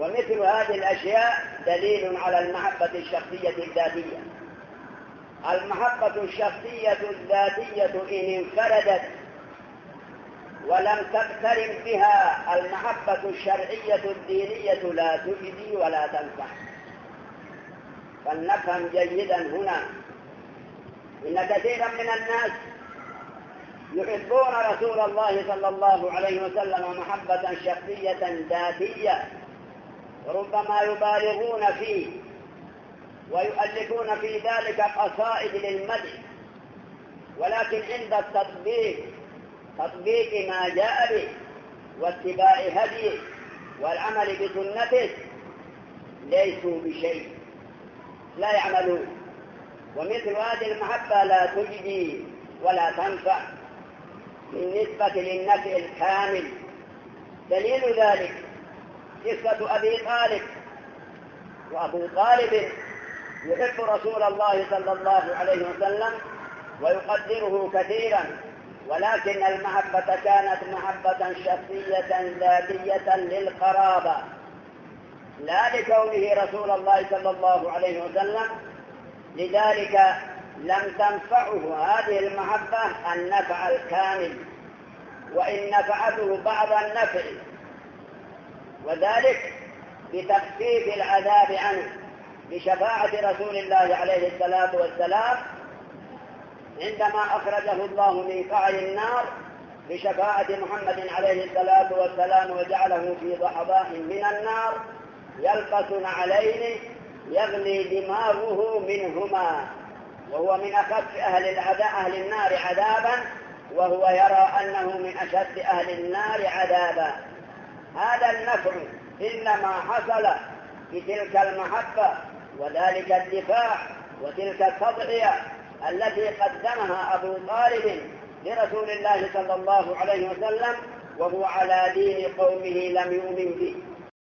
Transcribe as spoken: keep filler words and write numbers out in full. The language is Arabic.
ومثل هذه الأشياء دليل على المحبة الشخصية الذاتية. المحبة الشخصية الذاتية إن انفردت ولم تقترن بها المحبة الشرعية الدينية لا تجدي ولا تنفع. فلنفهم جيدا هنا إن كثيرا من الناس يحبون رسول الله صلى الله عليه وسلم محبة شخصية ذاتية، ربما يبالغون فيه ويؤلفون في ذلك قصائد للمدح، ولكن عند التطبيق تطبيق ما جاء به واتباع هديه والعمل بسنته ليسوا بشيء، لا يعملون. ومثل هذه المحبة لا تجدي ولا تنفع بالنسبة للنفع الكامل. دليل ذلك قصة أبي طالب. وأبو طالب يحب رسول الله صلى الله عليه وسلم ويقدره كثيرا، ولكن المحبة كانت محبة شخصية ذاتية للقرابة، لا لكونه رسول الله صلى الله عليه وسلم. لذلك لم تنفعه هذه المحبة النفع الكامل، وإن نفعته بعض النفع، وذلك بتخفيف العذاب عنه بشفاعة رسول الله عليه الصلاة والسلام عندما أخرجه الله من قعر النار بشفاعة محمد عليه الصلاة والسلام وجعله في ضحضاء من النار يلبس عليه يغلي دماغه منهما، وهو من أخف أهل, أهل النار عذابا، وهو يرى أنه من أشد أهل النار عذابا. هذا النفع إنما حصل بتلك المحبة وذلك الدفاع وتلك التضحية التي قدمها أبو طالب لرسول الله صلى الله عليه وسلم وهو على دين قومه لم يؤمن به.